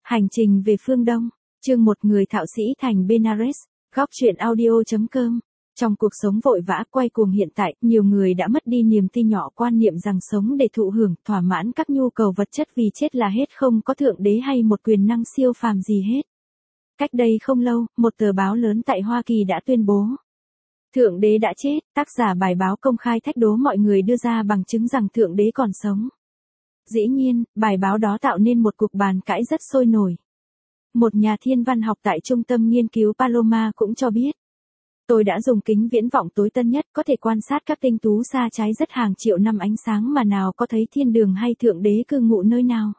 Hành trình về phương Đông, chương một người thạo sĩ thành Benares, góc truyện audio.com. Trong cuộc sống vội vã quay cuồng hiện tại, nhiều người đã mất đi niềm tin nhỏ quan niệm rằng sống để thụ hưởng, thỏa mãn các nhu cầu vật chất vì chết là hết, không có thượng đế hay một quyền năng siêu phàm gì hết. Cách đây không lâu, một tờ báo lớn tại Hoa Kỳ đã tuyên bố Thượng đế đã chết. Tác giả bài báo công khai thách đố mọi người đưa ra bằng chứng rằng Thượng đế còn sống. Dĩ nhiên, bài báo đó tạo nên một cuộc bàn cãi rất sôi nổi. Một nhà thiên văn học tại Trung tâm Nghiên cứu Paloma cũng cho biết: Tôi đã dùng kính viễn vọng tối tân nhất, có thể quan sát các tinh tú xa trái rất hàng triệu năm ánh sáng mà nào có thấy thiên đường hay Thượng đế cư ngụ nơi nào.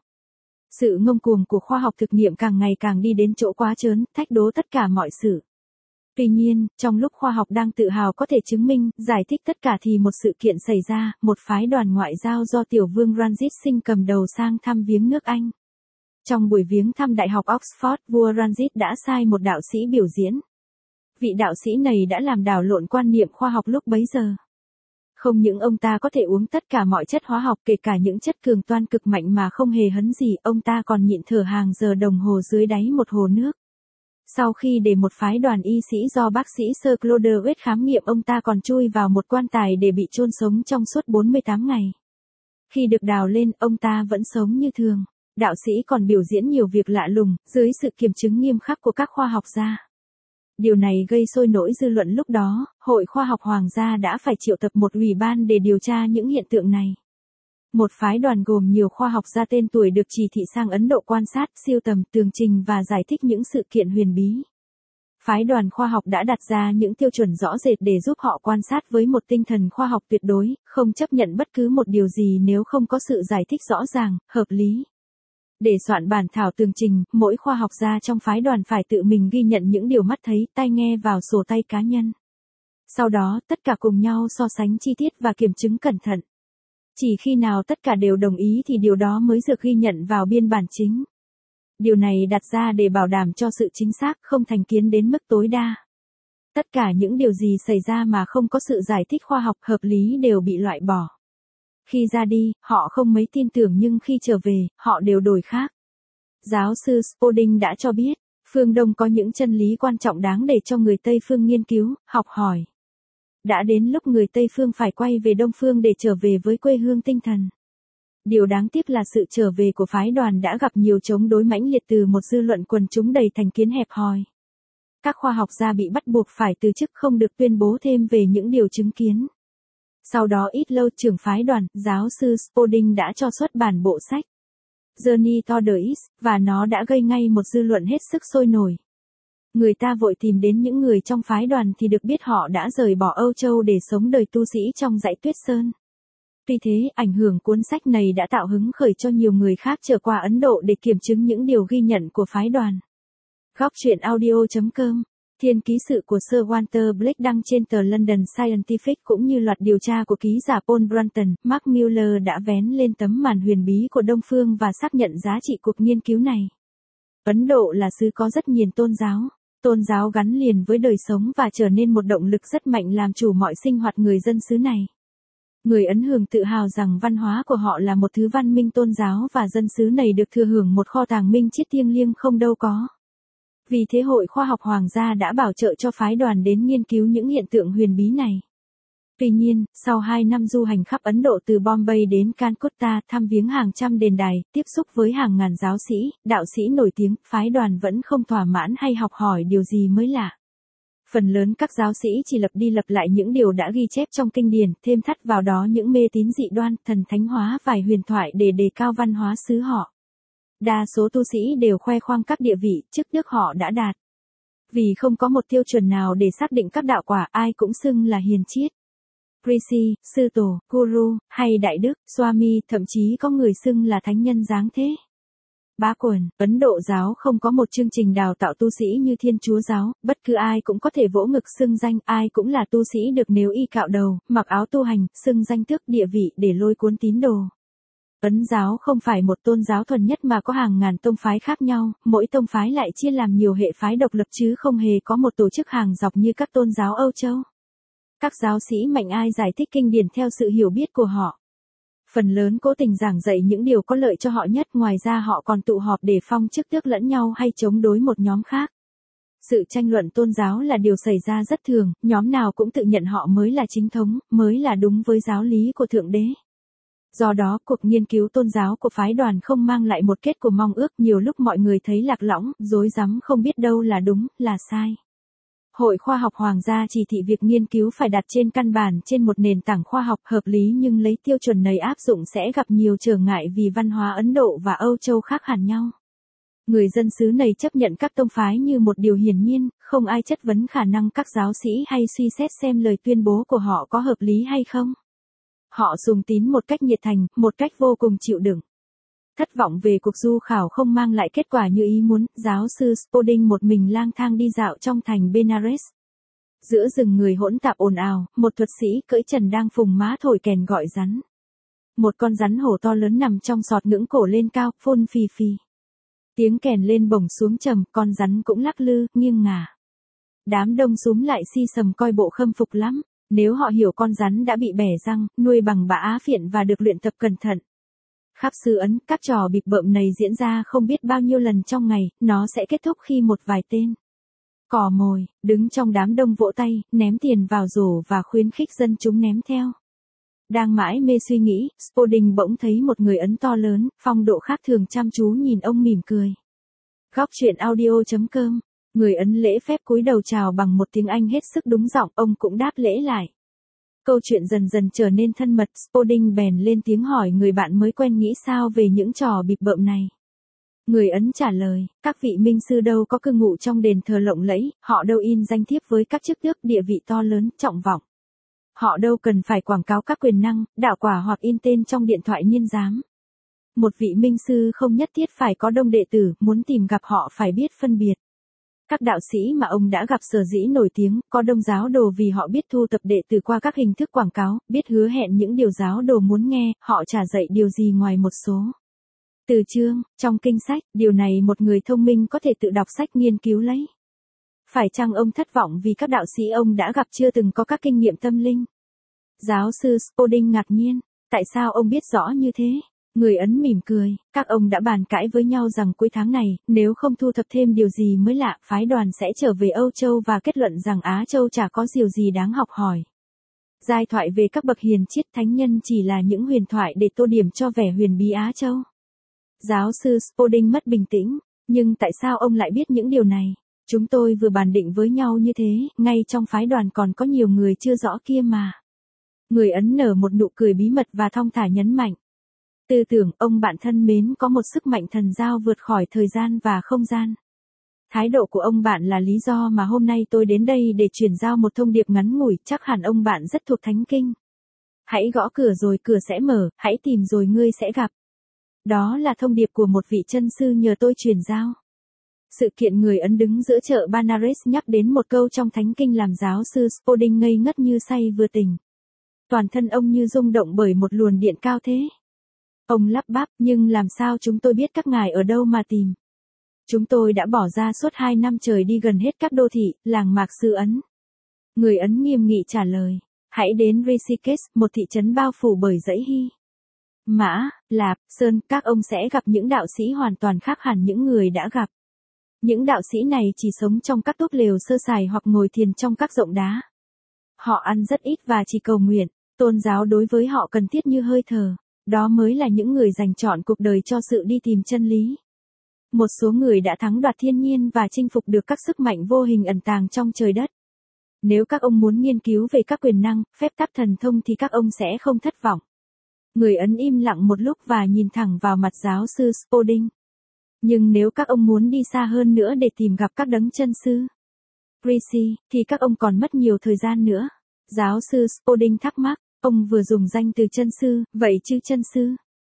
Sự ngông cuồng của khoa học thực nghiệm càng ngày càng đi đến chỗ quá trớn, thách đố tất cả mọi sự. Tuy nhiên, trong lúc khoa học đang tự hào có thể chứng minh, giải thích tất cả thì một sự kiện xảy ra, một phái đoàn ngoại giao do tiểu vương Ranjit Singh cầm đầu sang thăm viếng nước Anh. Trong buổi viếng thăm Đại học Oxford, vua Ranjit đã sai một đạo sĩ biểu diễn. Vị đạo sĩ này đã làm đảo lộn quan niệm khoa học lúc bấy giờ. Không những ông ta có thể uống tất cả mọi chất hóa học, kể cả những chất cường toan cực mạnh mà không hề hấn gì, ông ta còn nhịn thở hàng giờ đồng hồ dưới đáy một hồ nước. Sau khi để một phái đoàn y sĩ do bác sĩ Sir Claude Wade khám nghiệm, ông ta còn chui vào một quan tài để bị chôn sống trong suốt 48 ngày. Khi được đào lên, ông ta vẫn sống như thường. Đạo sĩ còn biểu diễn nhiều việc lạ lùng, dưới sự kiểm chứng nghiêm khắc của các khoa học gia. Điều này gây sôi nổi dư luận lúc đó, Hội Khoa học Hoàng gia đã phải triệu tập một ủy ban để điều tra những hiện tượng này. Một phái đoàn gồm nhiều khoa học gia tên tuổi được chỉ thị sang Ấn Độ quan sát, siêu tầm, tường trình và giải thích những sự kiện huyền bí. Phái đoàn khoa học đã đặt ra những tiêu chuẩn rõ rệt để giúp họ quan sát với một tinh thần khoa học tuyệt đối, không chấp nhận bất cứ một điều gì nếu không có sự giải thích rõ ràng, hợp lý. Để soạn bản thảo tường trình, mỗi khoa học gia trong phái đoàn phải tự mình ghi nhận những điều mắt thấy, tai nghe vào sổ tay cá nhân. Sau đó, tất cả cùng nhau so sánh chi tiết và kiểm chứng cẩn thận. Chỉ khi nào tất cả đều đồng ý thì điều đó mới được ghi nhận vào biên bản chính. Điều này đặt ra để bảo đảm cho sự chính xác, không thành kiến đến mức tối đa. Tất cả những điều gì xảy ra mà không có sự giải thích khoa học hợp lý đều bị loại bỏ. Khi ra đi, họ không mấy tin tưởng nhưng khi trở về, họ đều đổi khác. Giáo sư Spoding đã cho biết, phương Đông có những chân lý quan trọng đáng để cho người Tây phương nghiên cứu, học hỏi. Đã đến lúc người Tây phương phải quay về Đông phương để trở về với quê hương tinh thần. Điều đáng tiếc là sự trở về của phái đoàn đã gặp nhiều chống đối mãnh liệt từ một dư luận quần chúng đầy thành kiến hẹp hòi. Các khoa học gia bị bắt buộc phải từ chức, không được tuyên bố thêm về những điều chứng kiến. Sau đó ít lâu, trưởng phái đoàn, giáo sư Spoding đã cho xuất bản bộ sách Journey to the East, và nó đã gây ngay một dư luận hết sức sôi nổi. Người ta vội tìm đến những người trong phái đoàn thì được biết họ đã rời bỏ Âu Châu để sống đời tu sĩ trong dãy Tuyết Sơn. Tuy thế, ảnh hưởng cuốn sách này đã tạo hứng khởi cho nhiều người khác trở qua Ấn Độ để kiểm chứng những điều ghi nhận của phái đoàn. Góc truyện audio.com. Thiên ký sự của Sir Walter Blake đăng trên tờ London Scientific cũng như loạt điều tra của ký giả Paul Brunton, Mark Mueller đã vén lên tấm màn huyền bí của Đông phương và xác nhận giá trị cuộc nghiên cứu này. Ấn Độ là xứ có rất nhiều tôn giáo. Tôn giáo gắn liền với đời sống và trở nên một động lực rất mạnh làm chủ mọi sinh hoạt người dân xứ này. Người Ấn Hưởng tự hào rằng văn hóa của họ là một thứ văn minh tôn giáo và dân xứ này được thừa hưởng một kho tàng minh triết thiêng liêng không đâu có. Vì thế Hội Khoa học Hoàng gia đã bảo trợ cho phái đoàn đến nghiên cứu những hiện tượng huyền bí này. Tuy nhiên, sau 2 năm du hành khắp Ấn Độ từ Bombay đến Calcutta, thăm viếng hàng trăm đền đài, tiếp xúc với hàng ngàn giáo sĩ, đạo sĩ nổi tiếng, phái đoàn vẫn không thỏa mãn hay học hỏi điều gì mới lạ. Phần lớn các giáo sĩ chỉ lặp đi lặp lại những điều đã ghi chép trong kinh điển, thêm thắt vào đó những mê tín dị đoan, thần thánh hóa vài huyền thoại để đề cao văn hóa xứ họ. Đa số tu sĩ đều khoe khoang các địa vị, chức đức họ đã đạt. Vì không có một tiêu chuẩn nào để xác định các đạo quả, ai cũng xưng là hiền triết. Rishi, sư tổ, guru, hay đại đức, Swami, thậm chí có người xưng là thánh nhân giáng thế. Bá quần, Ấn Độ giáo không có một chương trình đào tạo tu sĩ như Thiên Chúa giáo, bất cứ ai cũng có thể vỗ ngực xưng danh, ai cũng là tu sĩ được nếu y cạo đầu, mặc áo tu hành, xưng danh tước địa vị để lôi cuốn tín đồ. Ấn giáo không phải một tôn giáo thuần nhất mà có hàng ngàn tông phái khác nhau, mỗi tông phái lại chia làm nhiều hệ phái độc lập chứ không hề có một tổ chức hàng dọc như các tôn giáo Âu Châu. Các giáo sĩ mạnh ai giải thích kinh điển theo sự hiểu biết của họ. Phần lớn cố tình giảng dạy những điều có lợi cho họ nhất, ngoài ra họ còn tụ họp để phong chức tước lẫn nhau hay chống đối một nhóm khác. Sự tranh luận tôn giáo là điều xảy ra rất thường, nhóm nào cũng tự nhận họ mới là chính thống, mới là đúng với giáo lý của Thượng Đế. Do đó, cuộc nghiên cứu tôn giáo của phái đoàn không mang lại một kết quả mong ước, nhiều lúc mọi người thấy lạc lõng, rối rắm không biết đâu là đúng, là sai. Hội Khoa học Hoàng gia chỉ thị việc nghiên cứu phải đặt trên căn bản trên một nền tảng khoa học hợp lý, nhưng lấy tiêu chuẩn này áp dụng sẽ gặp nhiều trở ngại vì văn hóa Ấn Độ và Âu Châu khác hẳn nhau. Người dân xứ này chấp nhận các tông phái như một điều hiển nhiên, không ai chất vấn khả năng các giáo sĩ hay suy xét xem lời tuyên bố của họ có hợp lý hay không. Họ sùng tín một cách nhiệt thành, một cách vô cùng chịu đựng. Thất vọng về cuộc du khảo không mang lại kết quả như ý muốn, giáo sư Spalding một mình lang thang đi dạo trong thành Benares. Giữa rừng người hỗn tạp ồn ào, một thuật sĩ cưỡi trần đang phùng má thổi kèn gọi rắn. Một con rắn hổ to lớn nằm trong sọt ngưỡng cổ lên cao, phun phì phì. Tiếng kèn lên bổng xuống trầm, con rắn cũng lắc lư, nghiêng ngả. Đám đông xúm lại si sầm coi bộ khâm phục lắm. Nếu họ hiểu con rắn đã bị bẻ răng, nuôi bằng bã á phiện và được luyện tập cẩn thận. Khắp xứ Ấn, các trò bịp bợm này diễn ra không biết bao nhiêu lần trong ngày, nó sẽ kết thúc khi một vài tên cò mồi, đứng trong đám đông vỗ tay, ném tiền vào rổ và khuyến khích dân chúng ném theo. Đang mãi mê suy nghĩ, Spalding bỗng thấy một người Ấn to lớn, phong độ khác thường chăm chú nhìn ông mỉm cười. Góc truyện audio.com. Người Ấn lễ phép cúi đầu chào bằng một tiếng Anh hết sức đúng giọng, ông cũng đáp lễ lại. Câu chuyện dần dần trở nên thân mật, Spalding bèn lên tiếng hỏi người bạn mới quen nghĩ sao về những trò bịp bợm này. Người Ấn trả lời, các vị minh sư đâu có cư ngụ trong đền thờ lộng lẫy, họ đâu in danh thiếp với các chức tước địa vị to lớn, trọng vọng. Họ đâu cần phải quảng cáo các quyền năng, đạo quả hoặc in tên trong điện thoại niên giám. Một vị minh sư không nhất thiết phải có đông đệ tử, muốn tìm gặp họ phải biết phân biệt. Các đạo sĩ mà ông đã gặp sở dĩ nổi tiếng, có đông giáo đồ vì họ biết thu tập đệ tử qua các hình thức quảng cáo, biết hứa hẹn những điều giáo đồ muốn nghe, họ chả dạy điều gì ngoài một số từ chương, trong kinh sách, điều này một người thông minh có thể tự đọc sách nghiên cứu lấy. Phải chăng ông thất vọng vì các đạo sĩ ông đã gặp chưa từng có các kinh nghiệm tâm linh? Giáo sư Spalding ngạc nhiên, tại sao ông biết rõ như thế? Người Ấn mỉm cười, các ông đã bàn cãi với nhau rằng cuối tháng này, nếu không thu thập thêm điều gì mới lạ, phái đoàn sẽ trở về Âu Châu và kết luận rằng Á Châu chả có điều gì đáng học hỏi. Giai thoại về các bậc hiền triết thánh nhân chỉ là những huyền thoại để tô điểm cho vẻ huyền bí Á Châu. Giáo sư Spalding mất bình tĩnh, nhưng tại sao ông lại biết những điều này? Chúng tôi vừa bàn định với nhau như thế, ngay trong phái đoàn còn có nhiều người chưa rõ kia mà. Người Ấn nở một nụ cười bí mật và thong thả nhấn mạnh. Tư tưởng ông bạn thân mến có một sức mạnh thần giao vượt khỏi thời gian và không gian. Thái độ của ông bạn là lý do mà hôm nay tôi đến đây để truyền giao một thông điệp ngắn ngủi, chắc hẳn ông bạn rất thuộc Thánh Kinh. Hãy gõ cửa rồi cửa sẽ mở, hãy tìm rồi ngươi sẽ gặp. Đó là thông điệp của một vị chân sư nhờ tôi truyền giao. Sự kiện người Ấn đứng giữa chợ Benares nhắc đến một câu trong Thánh Kinh làm giáo sư Spalding ngây ngất như say vừa tỉnh. Toàn thân ông như rung động bởi một luồng điện cao thế. Ông lắp bắp, nhưng làm sao chúng tôi biết các ngài ở đâu mà tìm? Chúng tôi đã bỏ ra suốt 2 năm trời đi gần hết các đô thị, làng mạc xứ Ấn. Người Ấn nghiêm nghị trả lời, hãy đến Rishikesh, một thị trấn bao phủ bởi dãy Hy Mã, Lạp, Sơn, các ông sẽ gặp những đạo sĩ hoàn toàn khác hẳn những người đã gặp. Những đạo sĩ này chỉ sống trong các túp lều sơ sài hoặc ngồi thiền trong các rộng đá. Họ ăn rất ít và chỉ cầu nguyện, tôn giáo đối với họ cần thiết như hơi thở. Đó mới là những người dành trọn cuộc đời cho sự đi tìm chân lý. Một số người đã thắng đoạt thiên nhiên và chinh phục được các sức mạnh vô hình ẩn tàng trong trời đất. Nếu các ông muốn nghiên cứu về các quyền năng, phép tắc thần thông thì các ông sẽ không thất vọng. Người Ấn im lặng một lúc và nhìn thẳng vào mặt giáo sư Spalding. Nhưng nếu các ông muốn đi xa hơn nữa để tìm gặp các đấng chân sư Rishi, thì các ông còn mất nhiều thời gian nữa. Giáo sư Spalding thắc mắc. Ông vừa dùng danh từ chân sư, vậy chứ chân sư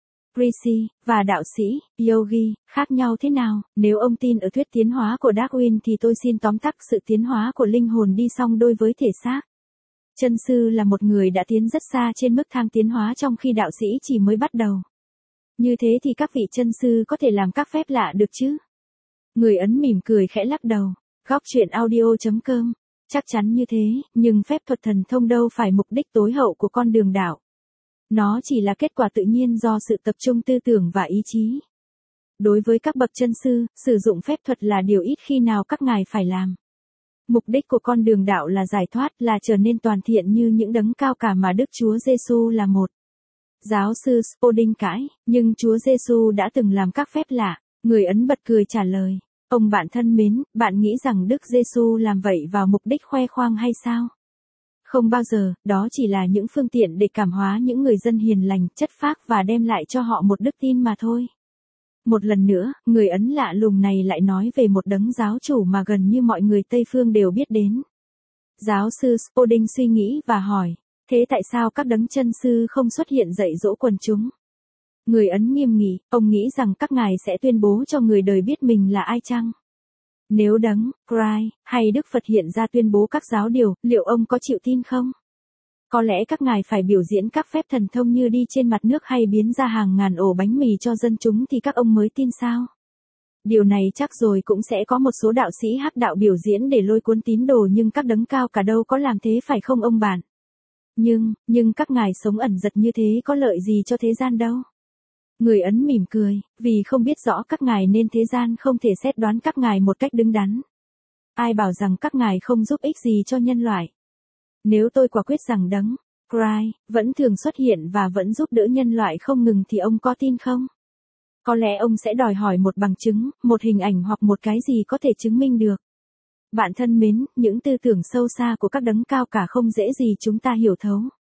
Rishi và đạo sĩ Yogi khác nhau thế nào? Nếu ông tin ở thuyết tiến hóa của Darwin thì tôi xin tóm tắt sự tiến hóa của linh hồn đi song đôi với thể xác. Chân sư là một người đã tiến rất xa trên mức thang tiến hóa trong khi đạo sĩ chỉ mới bắt đầu. Như thế thì các vị chân sư có thể làm các phép lạ được chứ? Người Ấn mỉm cười khẽ lắc đầu. Góc truyện audio.com. Chắc chắn như thế, nhưng phép thuật thần thông đâu phải mục đích tối hậu của con đường đạo. Nó chỉ là kết quả tự nhiên do sự tập trung tư tưởng và ý chí. Đối với các bậc chân sư, sử dụng phép thuật là điều ít khi nào các ngài phải làm. Mục đích của con đường đạo là giải thoát, là trở nên toàn thiện như những đấng cao cả mà Đức Chúa Giêsu là một. Giáo sư Spalding cãi, nhưng Chúa Giêsu đã từng làm các phép lạ. Người Ấn bật cười trả lời, ông bạn thân mến, bạn nghĩ rằng Đức Giêsu làm vậy vào mục đích khoe khoang hay sao? Không bao giờ, đó chỉ là những phương tiện để cảm hóa những người dân hiền lành, chất phác và đem lại cho họ một đức tin mà thôi. Một lần nữa, người Ấn lạ lùng này lại nói về một đấng giáo chủ mà gần như mọi người Tây phương đều biết đến. Giáo sư Spalding suy nghĩ và hỏi, thế tại sao các đấng chân sư không xuất hiện dạy dỗ quần chúng? Người Ấn nghiêm nghị, ông nghĩ rằng các ngài sẽ tuyên bố cho người đời biết mình là ai chăng? Nếu đấng Christ hay Đức Phật hiện ra tuyên bố các giáo điều, liệu ông có chịu tin không? Có lẽ các ngài phải biểu diễn các phép thần thông như đi trên mặt nước hay biến ra hàng ngàn ổ bánh mì cho dân chúng thì các ông mới tin sao? Điều này chắc rồi cũng sẽ có một số đạo sĩ hắc đạo biểu diễn để lôi cuốn tín đồ, nhưng các đấng cao cả đâu có làm thế phải không ông bạn? Nhưng các ngài sống ẩn dật như thế có lợi gì cho thế gian đâu? Người Ấn mỉm cười, vì không biết rõ các ngài nên thế gian không thể xét đoán các ngài một cách đứng đắn. Ai bảo rằng các ngài không giúp ích gì cho nhân loại? Nếu tôi quả quyết rằng đấng Christ vẫn thường xuất hiện và vẫn giúp đỡ nhân loại không ngừng thì ông có tin không? Có lẽ ông sẽ đòi hỏi một bằng chứng, một hình ảnh hoặc một cái gì có thể chứng minh được. Bạn thân mến, những tư tưởng sâu xa của các đấng cao cả không dễ gì chúng ta hiểu thấu.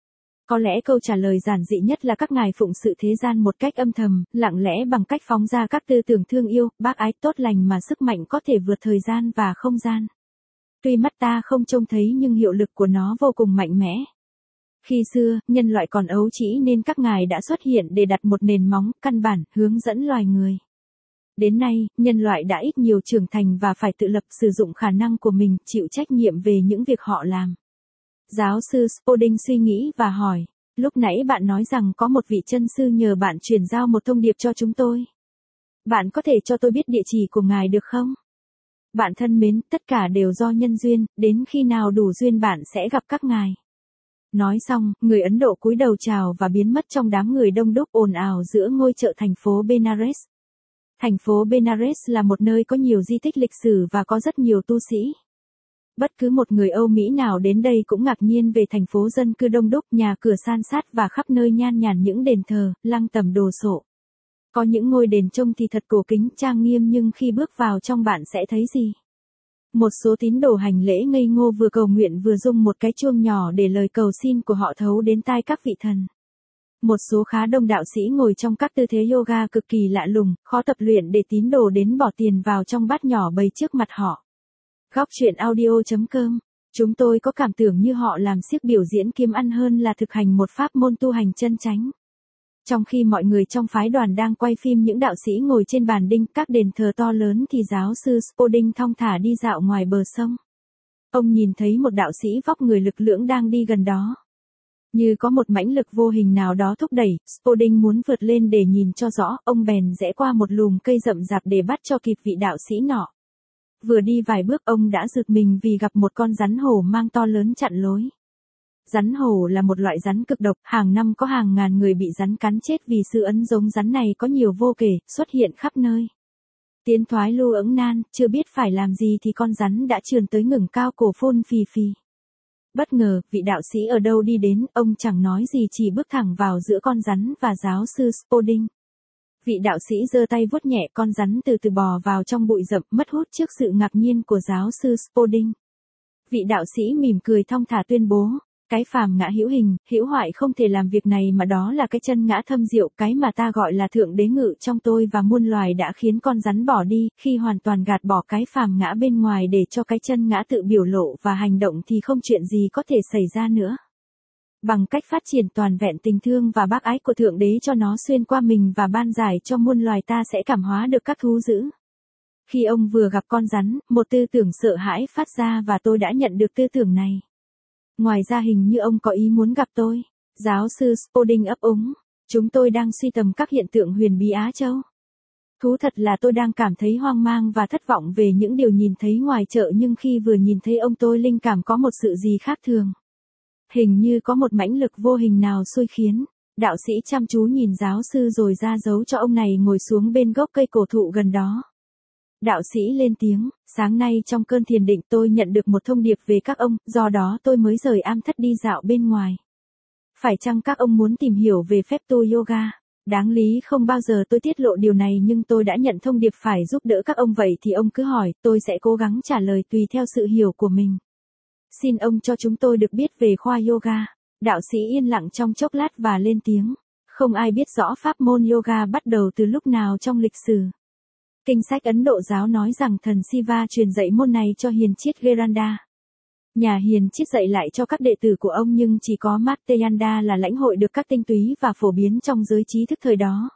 Có lẽ câu trả lời giản dị nhất là các ngài phụng sự thế gian một cách âm thầm, lặng lẽ bằng cách phóng ra các tư tưởng thương yêu, bác ái, tốt lành mà sức mạnh có thể vượt thời gian và không gian. Tuy mắt ta không trông thấy nhưng hiệu lực của nó vô cùng mạnh mẽ. Khi xưa, nhân loại còn ấu trĩ nên các ngài đã xuất hiện để đặt một nền móng, căn bản, hướng dẫn loài người. Đến nay, nhân loại đã ít nhiều trưởng thành và phải tự lập, sử dụng khả năng của mình, chịu trách nhiệm về những việc họ làm. Giáo sư Spalding suy nghĩ và hỏi, lúc nãy bạn nói rằng có một vị chân sư nhờ bạn truyền giao một thông điệp cho chúng tôi. Bạn có thể cho tôi biết địa chỉ của ngài được không? Bạn thân mến, tất cả đều do nhân duyên, đến khi nào đủ duyên bạn sẽ gặp các ngài. Nói xong, người Ấn Độ cúi đầu chào và biến mất trong đám người đông đúc ồn ào giữa ngôi chợ thành phố Benares. Thành phố Benares là một nơi có nhiều di tích lịch sử và có rất nhiều tu sĩ. Bất cứ một người Âu Mỹ nào đến đây cũng ngạc nhiên về thành phố dân cư đông đúc, nhà cửa san sát và khắp nơi nhan nhản những đền thờ, lăng tẩm đồ sộ. Có những ngôi đền trông thì thật cổ kính, trang nghiêm, nhưng khi bước vào trong bạn sẽ thấy gì? Một số tín đồ hành lễ ngây ngô vừa cầu nguyện vừa rung một cái chuông nhỏ để lời cầu xin của họ thấu đến tai các vị thần. Một số khá đông đạo sĩ ngồi trong các tư thế yoga cực kỳ lạ lùng, khó tập luyện để tín đồ đến bỏ tiền vào trong bát nhỏ bày trước mặt họ. Góc truyện audio.com. Chúng tôi có cảm tưởng như họ làm xiếc biểu diễn kiếm ăn hơn là thực hành một pháp môn tu hành chân chánh. Trong khi mọi người trong phái đoàn đang quay phim những đạo sĩ ngồi trên bàn đinh các đền thờ to lớn thì giáo sư Spalding thong thả đi dạo ngoài bờ sông. Ông nhìn thấy một đạo sĩ vóc người lực lưỡng đang đi gần đó. Như có một mãnh lực vô hình nào đó thúc đẩy, Spalding muốn vượt lên để nhìn cho rõ, ông bèn rẽ qua một lùm cây rậm rạp để bắt cho kịp vị đạo sĩ nọ. Vừa đi vài bước ông đã giật mình vì gặp một con rắn hổ mang to lớn chặn lối. Rắn hổ là một loại rắn cực độc, hàng năm có hàng ngàn người bị rắn cắn chết vì sự ấn giống rắn này có nhiều vô kể, xuất hiện khắp nơi. Tiến thoái lưu ưỡng nan, chưa biết phải làm gì thì con rắn đã trườn tới ngẩng cao cổ phun phì phì. Bất ngờ, vị đạo sĩ ở đâu đi đến, ông chẳng nói gì chỉ bước thẳng vào giữa con rắn và giáo sư Spalding. Vị đạo sĩ giơ tay vuốt nhẹ con rắn từ từ bò vào trong bụi rậm, mất hút trước sự ngạc nhiên của giáo sư Spalding. Vị đạo sĩ mỉm cười thong thả tuyên bố, cái phàm ngã hữu hình, hữu hoại không thể làm việc này mà đó là cái chân ngã thâm diệu, cái mà ta gọi là thượng đế ngự trong tôi và muôn loài đã khiến con rắn bỏ đi, khi hoàn toàn gạt bỏ cái phàm ngã bên ngoài để cho cái chân ngã tự biểu lộ và hành động thì không chuyện gì có thể xảy ra nữa. Bằng cách phát triển toàn vẹn tình thương và bác ái của thượng đế cho nó xuyên qua mình và ban giải cho muôn loài ta sẽ cảm hóa được các thú dữ. Khi ông vừa gặp con rắn, một tư tưởng sợ hãi phát ra và tôi đã nhận được tư tưởng này. Ngoài ra hình như ông có ý muốn gặp tôi. Giáo sư Spalding ấp úng. Chúng tôi đang suy tầm các hiện tượng huyền bí Á Châu. Thú thật là tôi đang cảm thấy hoang mang và thất vọng về những điều nhìn thấy ngoài chợ, nhưng khi vừa nhìn thấy ông tôi linh cảm có một sự gì khác thường. Hình như có một mãnh lực vô hình nào xui khiến. Đạo sĩ chăm chú nhìn giáo sư rồi ra dấu cho ông này ngồi xuống bên gốc cây cổ thụ gần đó. Đạo sĩ lên tiếng, sáng nay trong cơn thiền định tôi nhận được một thông điệp về các ông, do đó tôi mới rời am thất đi dạo bên ngoài. Phải chăng các ông muốn tìm hiểu về phép tu yoga? Đáng lý không bao giờ tôi tiết lộ điều này nhưng tôi đã nhận thông điệp phải giúp đỡ các ông vậy thì ông cứ hỏi, tôi sẽ cố gắng trả lời tùy theo sự hiểu của mình. Xin ông cho chúng tôi được biết về khoa yoga. Đạo sĩ yên lặng trong chốc lát và lên tiếng. Không ai biết rõ pháp môn yoga bắt đầu từ lúc nào trong lịch sử. Kinh sách Ấn Độ giáo nói rằng thần Shiva truyền dạy môn này cho hiền triết Geranda. Nhà hiền triết dạy lại cho các đệ tử của ông nhưng chỉ có Matsuyanda là lãnh hội được các tinh túy và phổ biến trong giới trí thức thời đó.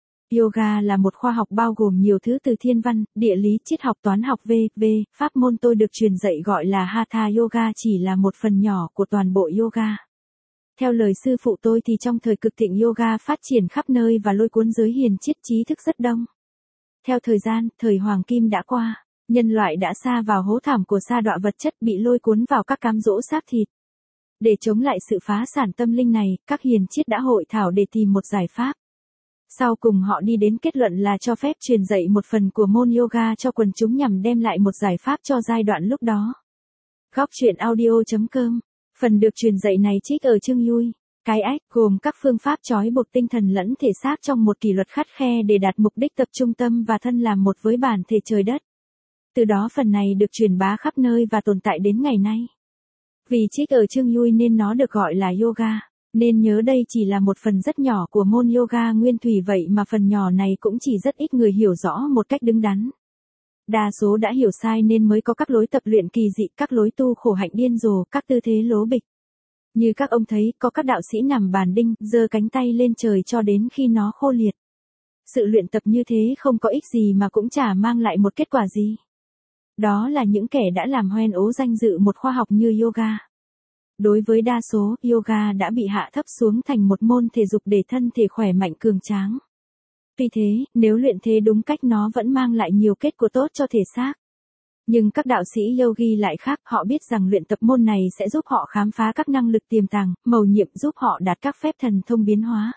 Yoga là một khoa học bao gồm nhiều thứ từ thiên văn, địa lý, triết học, toán học v.v. Pháp môn tôi được truyền dạy gọi là Hatha Yoga chỉ là một phần nhỏ của toàn bộ yoga. Theo lời sư phụ tôi thì trong thời cực thịnh yoga phát triển khắp nơi và lôi cuốn giới hiền triết trí thức rất đông. Theo thời gian, thời hoàng kim đã qua, nhân loại đã sa vào hố thảm của sa đọa vật chất bị lôi cuốn vào các cám dỗ xác thịt. Để chống lại sự phá sản tâm linh này, các hiền triết đã hội thảo để tìm một giải pháp. Sau cùng họ đi đến kết luận là cho phép truyền dạy một phần của môn yoga cho quần chúng nhằm đem lại một giải pháp cho giai đoạn lúc đó. Góc truyện audio.com. Phần được truyền dạy này trích ở chương Yui. Cái ách gồm các phương pháp trói buộc tinh thần lẫn thể xác trong một kỷ luật khắt khe để đạt mục đích tập trung tâm và thân làm một với bản thể trời đất. Từ đó phần này được truyền bá khắp nơi và tồn tại đến ngày nay. Vì trích ở chương Yui nên nó được gọi là yoga. Nên nhớ đây chỉ là một phần rất nhỏ của môn yoga nguyên thủy vậy mà phần nhỏ này cũng chỉ rất ít người hiểu rõ một cách đứng đắn. Đa số đã hiểu sai nên mới có các lối tập luyện kỳ dị, các lối tu khổ hạnh điên rồ, các tư thế lố bịch. Như các ông thấy, có các đạo sĩ nằm bàn đinh, giơ cánh tay lên trời cho đến khi nó khô liệt. Sự luyện tập như thế không có ích gì mà cũng chả mang lại một kết quả gì. Đó là những kẻ đã làm hoen ố danh dự một khoa học như yoga. Đối với đa số, yoga đã bị hạ thấp xuống thành một môn thể dục để thân thể khỏe mạnh cường tráng. Tuy thế, nếu luyện thế đúng cách nó vẫn mang lại nhiều kết quả tốt cho thể xác. Nhưng các đạo sĩ yogi lại khác, họ biết rằng luyện tập môn này sẽ giúp họ khám phá các năng lực tiềm tàng, mầu nhiệm giúp họ đạt các phép thần thông biến hóa.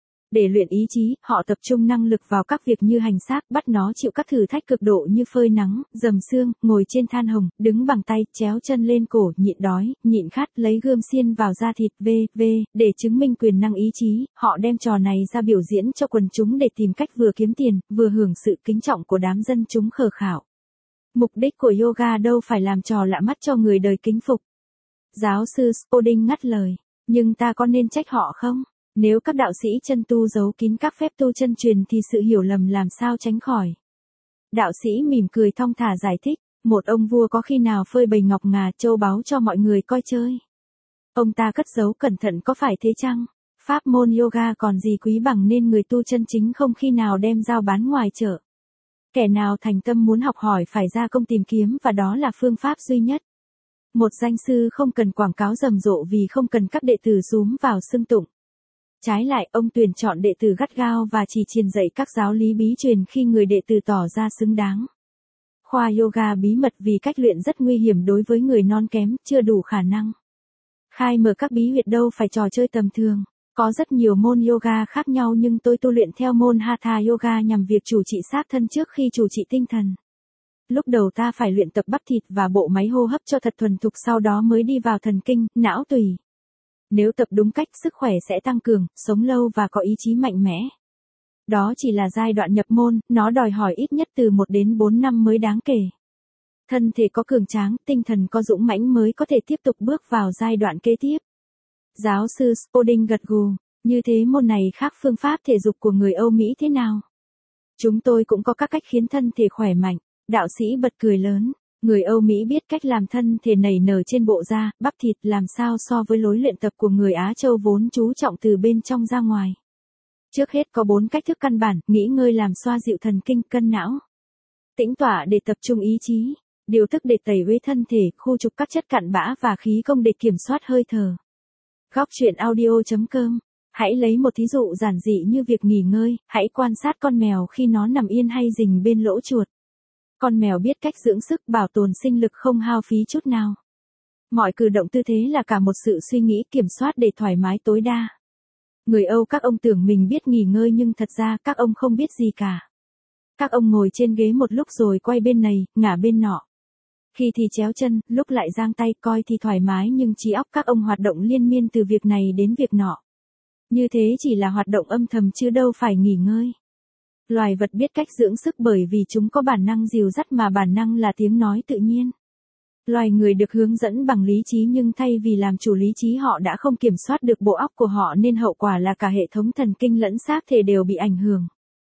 Để luyện ý chí, họ tập trung năng lực vào các việc như hành xác, bắt nó chịu các thử thách cực độ như phơi nắng, dầm xương, ngồi trên than hồng, đứng bằng tay, chéo chân lên cổ, nhịn đói, nhịn khát, lấy gươm xiên vào da thịt v.v. Để chứng minh quyền năng ý chí, họ đem trò này ra biểu diễn cho quần chúng để tìm cách vừa kiếm tiền, vừa hưởng sự kính trọng của đám dân chúng khờ khảo. Mục đích của yoga đâu phải làm trò lạ mắt cho người đời kính phục. Giáo sư Spoding ngắt lời, nhưng ta có nên trách họ không? Nếu các đạo sĩ chân tu giấu kín các phép tu chân truyền thì sự hiểu lầm làm sao tránh khỏi. Đạo sĩ mỉm cười thong thả giải thích, một ông vua có khi nào phơi bày ngọc ngà châu báu cho mọi người coi chơi. Ông ta cất giấu cẩn thận có phải thế chăng? Pháp môn yoga còn gì quý bằng nên người tu chân chính không khi nào đem giao bán ngoài chợ. Kẻ nào thành tâm muốn học hỏi phải ra công tìm kiếm và đó là phương pháp duy nhất. Một danh sư không cần quảng cáo rầm rộ vì không cần các đệ tử xúm vào xưng tụng. Trái lại, ông tuyển chọn đệ tử gắt gao và chỉ truyền dạy các giáo lý bí truyền khi người đệ tử tỏ ra xứng đáng. Khoa yoga bí mật vì cách luyện rất nguy hiểm đối với người non kém, chưa đủ khả năng. Khai mở các bí huyệt đâu phải trò chơi tầm thường. Có rất nhiều môn yoga khác nhau nhưng tôi tu luyện theo môn Hatha Yoga nhằm việc chủ trị xác thân trước khi chủ trị tinh thần. Lúc đầu ta phải luyện tập bắp thịt và bộ máy hô hấp cho thật thuần thục sau đó mới đi vào thần kinh, não tùy. Nếu tập đúng cách sức khỏe sẽ tăng cường, sống lâu và có ý chí mạnh mẽ. Đó chỉ là giai đoạn nhập môn, nó đòi hỏi ít nhất từ 1 đến 4 năm mới đáng kể. Thân thể có cường tráng, tinh thần có dũng mãnh mới có thể tiếp tục bước vào giai đoạn kế tiếp. Giáo sư Spoding gật gù, như thế môn này khác phương pháp thể dục của người Âu Mỹ thế nào? Chúng tôi cũng có các cách khiến thân thể khỏe mạnh, đạo sĩ bật cười lớn. Người Âu Mỹ biết cách làm thân thể nảy nở trên bộ da, bắp thịt làm sao so với lối luyện tập của người Á Châu vốn chú trọng từ bên trong ra ngoài. Trước hết có 4 cách thức căn bản, nghỉ ngơi làm xoa dịu thần kinh, cân não. Tĩnh tọa để tập trung ý chí, điều thức để tẩy uế thân thể, khu trục các chất cặn bã và khí công để kiểm soát hơi thở. Góc truyện audio.com. Hãy lấy một thí dụ giản dị như việc nghỉ ngơi, hãy quan sát con mèo khi nó nằm yên hay rình bên lỗ chuột. Con mèo biết cách dưỡng sức bảo tồn sinh lực không hao phí chút nào. Mọi cử động tư thế là cả một sự suy nghĩ kiểm soát để thoải mái tối đa. Người Âu các ông tưởng mình biết nghỉ ngơi nhưng thật ra các ông không biết gì cả. Các ông ngồi trên ghế một lúc rồi quay bên này, ngả bên nọ. Khi thì chéo chân, lúc lại giang tay, coi thì thoải mái nhưng trí óc các ông hoạt động liên miên từ việc này đến việc nọ. Như thế chỉ là hoạt động âm thầm chứ đâu phải nghỉ ngơi. Loài vật biết cách dưỡng sức bởi vì chúng có bản năng dìu dắt mà bản năng là tiếng nói tự nhiên. Loài người được hướng dẫn bằng lý trí nhưng thay vì làm chủ lý trí họ đã không kiểm soát được bộ óc của họ nên hậu quả là cả hệ thống thần kinh lẫn xác thể đều bị ảnh hưởng.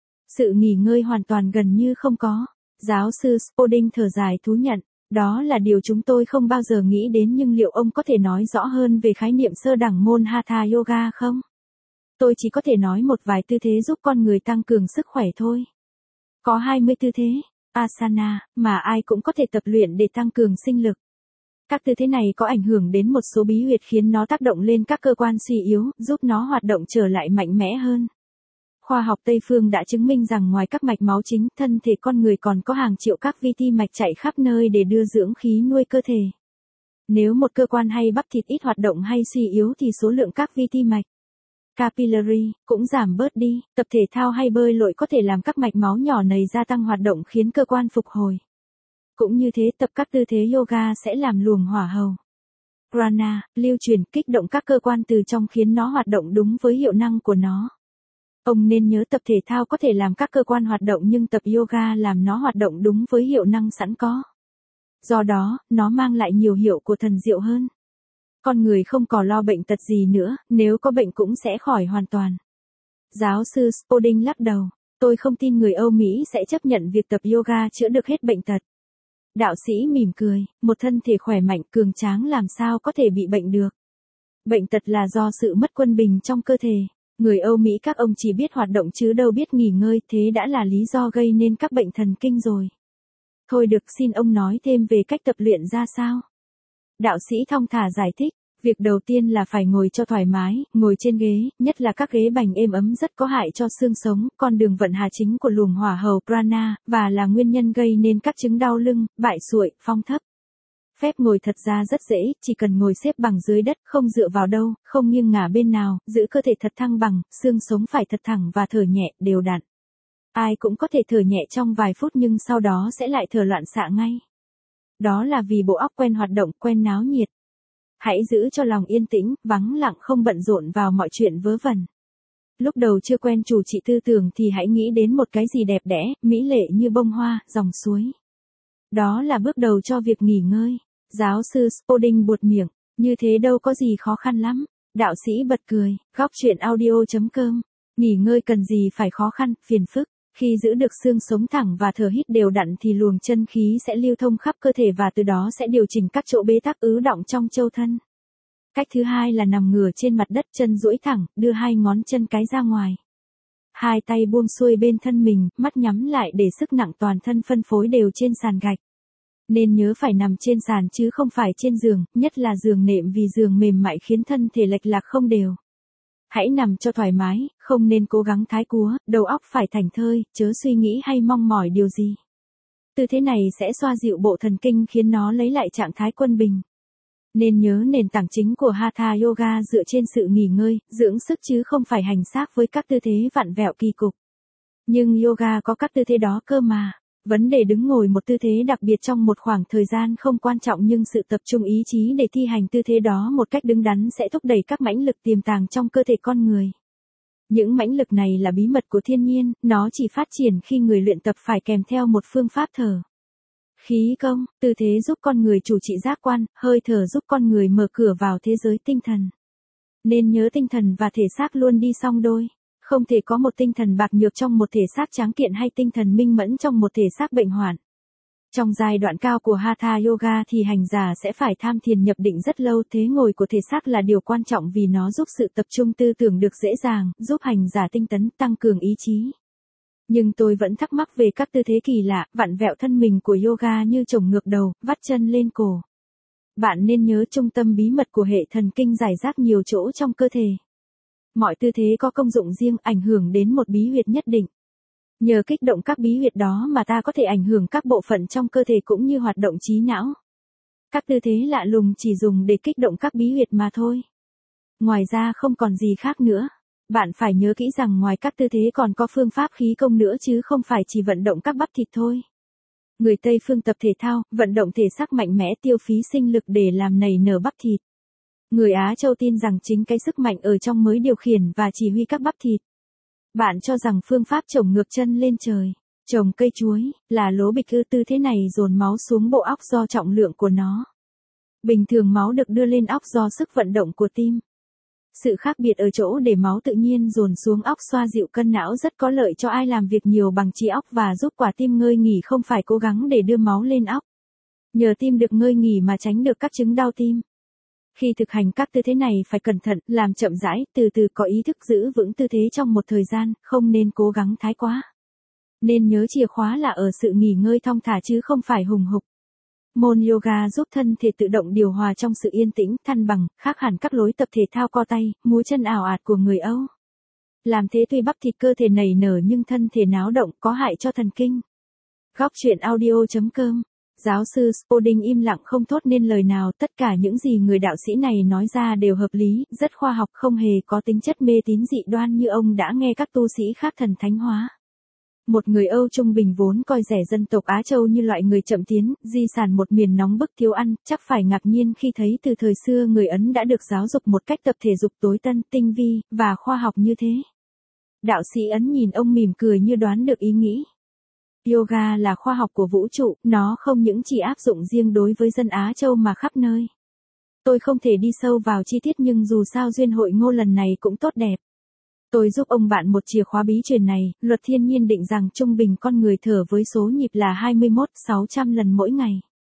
Sự nghỉ ngơi hoàn toàn gần như không có. Giáo sư Spalding thở dài thú nhận, đó là điều chúng tôi không bao giờ nghĩ đến nhưng liệu ông có thể nói rõ hơn về khái niệm sơ đẳng môn Hatha Yoga không? Tôi chỉ có thể nói một vài tư thế giúp con người tăng cường sức khỏe thôi. Có 20 tư thế, asana, mà ai cũng có thể tập luyện để tăng cường sinh lực. Các tư thế này có ảnh hưởng đến một số bí huyệt khiến nó tác động lên các cơ quan suy yếu, giúp nó hoạt động trở lại mạnh mẽ hơn. Khoa học Tây phương đã chứng minh rằng ngoài các mạch máu chính, thân thể con người còn có hàng triệu các vi ti mạch chạy khắp nơi để đưa dưỡng khí nuôi cơ thể. Nếu một cơ quan hay bắp thịt ít hoạt động hay suy yếu thì số lượng các vi ti mạch capillary cũng giảm bớt đi. Tập thể thao hay bơi lội có thể làm các mạch máu nhỏ này gia tăng hoạt động khiến cơ quan phục hồi. Cũng như thế, tập các tư thế yoga sẽ làm luồng hỏa hầu prana lưu truyền, kích động các cơ quan từ trong khiến nó hoạt động đúng với hiệu năng của nó. Ông nên nhớ tập thể thao có thể làm các cơ quan hoạt động nhưng tập yoga làm nó hoạt động đúng với hiệu năng sẵn có. Do đó, nó mang lại nhiều hiệu của thần diệu hơn. Con người không còn lo bệnh tật gì nữa, nếu có bệnh cũng sẽ khỏi hoàn toàn. Giáo sư Spalding lắc đầu, tôi không tin người Âu Mỹ sẽ chấp nhận việc tập yoga chữa được hết bệnh tật. Đạo sĩ mỉm cười, một thân thể khỏe mạnh cường tráng làm sao có thể bị bệnh được. Bệnh tật là do sự mất quân bình trong cơ thể. Người Âu Mỹ các ông chỉ biết hoạt động chứ đâu biết nghỉ ngơi, thế đã là lý do gây nên các bệnh thần kinh rồi. Thôi được, xin ông nói thêm về cách tập luyện ra sao. Đạo sĩ thong thả giải thích, việc đầu tiên là phải ngồi cho thoải mái, ngồi trên ghế, nhất là các ghế bành êm ấm rất có hại cho xương sống, con đường vận hà chính của luồng hỏa hầu prana, và là nguyên nhân gây nên các chứng đau lưng, bại xuội, phong thấp. Phép ngồi thật ra rất dễ, chỉ cần ngồi xếp bằng dưới đất, không dựa vào đâu, không nghiêng ngả bên nào, giữ cơ thể thật thăng bằng, xương sống phải thật thẳng và thở nhẹ, đều đặn. Ai cũng có thể thở nhẹ trong vài phút nhưng sau đó sẽ lại thở loạn xạ ngay. Đó là vì bộ óc quen hoạt động, quen náo nhiệt. Hãy giữ cho lòng yên tĩnh, vắng lặng, không bận rộn vào mọi chuyện vớ vẩn. Lúc đầu chưa quen chủ trị tư tưởng thì hãy nghĩ đến một cái gì đẹp đẽ, mỹ lệ như bông hoa, dòng suối. Đó là bước đầu cho việc nghỉ ngơi. Giáo sư Spalding buột miệng, như thế đâu có gì khó khăn lắm. Đạo sĩ bật cười, góc chuyện audio.com. Nghỉ ngơi cần gì phải khó khăn, phiền phức. Khi giữ được xương sống thẳng và thở hít đều đặn thì luồng chân khí sẽ lưu thông khắp cơ thể và từ đó sẽ điều chỉnh các chỗ bế tắc ứ đọng trong châu thân. Cách thứ hai là nằm ngửa trên mặt đất, chân duỗi thẳng, đưa hai ngón chân cái ra ngoài. Hai tay buông xuôi bên thân mình, mắt nhắm lại để sức nặng toàn thân phân phối đều trên sàn gạch. Nên nhớ phải nằm trên sàn chứ không phải trên giường, nhất là giường nệm vì giường mềm mại khiến thân thể lệch lạc không đều. Hãy nằm cho thoải mái, không nên cố gắng thái cúa, đầu óc phải thảnh thơi, chớ suy nghĩ hay mong mỏi điều gì. Tư thế này sẽ xoa dịu bộ thần kinh khiến nó lấy lại trạng thái quân bình. Nên nhớ nền tảng chính của Hatha Yoga dựa trên sự nghỉ ngơi, dưỡng sức chứ không phải hành xác với các tư thế vặn vẹo kỳ cục. Nhưng yoga có các tư thế đó cơ mà. Vấn đề đứng ngồi một tư thế đặc biệt trong một khoảng thời gian không quan trọng nhưng sự tập trung ý chí để thi hành tư thế đó một cách đứng đắn sẽ thúc đẩy các mãnh lực tiềm tàng trong cơ thể con người. Những mãnh lực này là bí mật của thiên nhiên, nó chỉ phát triển khi người luyện tập phải kèm theo một phương pháp thở. Khí công, tư thế giúp con người chủ trị giác quan, hơi thở giúp con người mở cửa vào thế giới tinh thần. Nên nhớ tinh thần và thể xác luôn đi song đôi. Không thể có một tinh thần bạc nhược trong một thể xác tráng kiện hay tinh thần minh mẫn trong một thể xác bệnh hoạn. Trong giai đoạn cao của Hatha Yoga thì hành giả sẽ phải tham thiền nhập định rất lâu, thế ngồi của thể xác là điều quan trọng vì nó giúp sự tập trung tư tưởng được dễ dàng, giúp hành giả tinh tấn, tăng cường ý chí. Nhưng tôi vẫn thắc mắc về các tư thế kỳ lạ, vặn vẹo thân mình của yoga như chổng ngược đầu, vắt chân lên cổ. Bạn nên nhớ trung tâm bí mật của hệ thần kinh rải rác nhiều chỗ trong cơ thể. Mọi tư thế có công dụng riêng, ảnh hưởng đến một bí huyệt nhất định. Nhờ kích động các bí huyệt đó mà ta có thể ảnh hưởng các bộ phận trong cơ thể cũng như hoạt động trí não. Các tư thế lạ lùng chỉ dùng để kích động các bí huyệt mà thôi. Ngoài ra không còn gì khác nữa. Bạn phải nhớ kỹ rằng ngoài các tư thế còn có phương pháp khí công nữa chứ không phải chỉ vận động các bắp thịt thôi. Người Tây phương tập thể thao, vận động thể xác mạnh mẽ tiêu phí sinh lực để làm nảy nở bắp thịt. Người Á Châu tin rằng chính cái sức mạnh ở trong mới điều khiển và chỉ huy các bắp thịt. Bạn cho rằng phương pháp trồng ngược chân lên trời, trồng cây chuối, là lố bịch ư? Tư thế này dồn máu xuống bộ óc do trọng lượng của nó. Bình thường máu được đưa lên óc do sức vận động của tim. Sự khác biệt ở chỗ để máu tự nhiên dồn xuống óc xoa dịu cân não rất có lợi cho ai làm việc nhiều bằng trí óc và giúp quả tim ngơi nghỉ không phải cố gắng để đưa máu lên óc. Nhờ tim được ngơi nghỉ mà tránh được các chứng đau tim. Khi thực hành các tư thế này phải cẩn thận, làm chậm rãi, từ từ có ý thức giữ vững tư thế trong một thời gian, không nên cố gắng thái quá. Nên nhớ chìa khóa là ở sự nghỉ ngơi thong thả chứ không phải hùng hục. Môn yoga giúp thân thể tự động điều hòa trong sự yên tĩnh, thăng bằng, khác hẳn các lối tập thể thao co tay, múa chân ảo ạt của người Âu. Làm thế tuy bắp thịt cơ thể nảy nở nhưng thân thể náo động có hại cho thần kinh. Góc truyện audio.com. Giáo sư Spoding im lặng không thốt nên lời nào, tất cả những gì người đạo sĩ này nói ra đều hợp lý, rất khoa học, không hề có tính chất mê tín dị đoan như ông đã nghe các tu sĩ khác thần thánh hóa. Một người Âu trung bình vốn coi rẻ dân tộc Á Châu như loại người chậm tiến, di sản một miền nóng bức thiếu ăn, chắc phải ngạc nhiên khi thấy từ thời xưa người Ấn đã được giáo dục một cách tập thể dục tối tân, tinh vi, và khoa học như thế. Đạo sĩ Ấn nhìn ông mỉm cười như đoán được ý nghĩ. Yoga là khoa học của vũ trụ, nó không những chỉ áp dụng riêng đối với dân Á Châu mà khắp nơi. Tôi không thể đi sâu vào chi tiết nhưng dù sao duyên hội ngộ lần này cũng tốt đẹp. Tôi giúp ông bạn một chìa khóa bí truyền này, luật thiên nhiên định rằng trung bình con người thở với số nhịp là 21.600 lần mỗi ngày.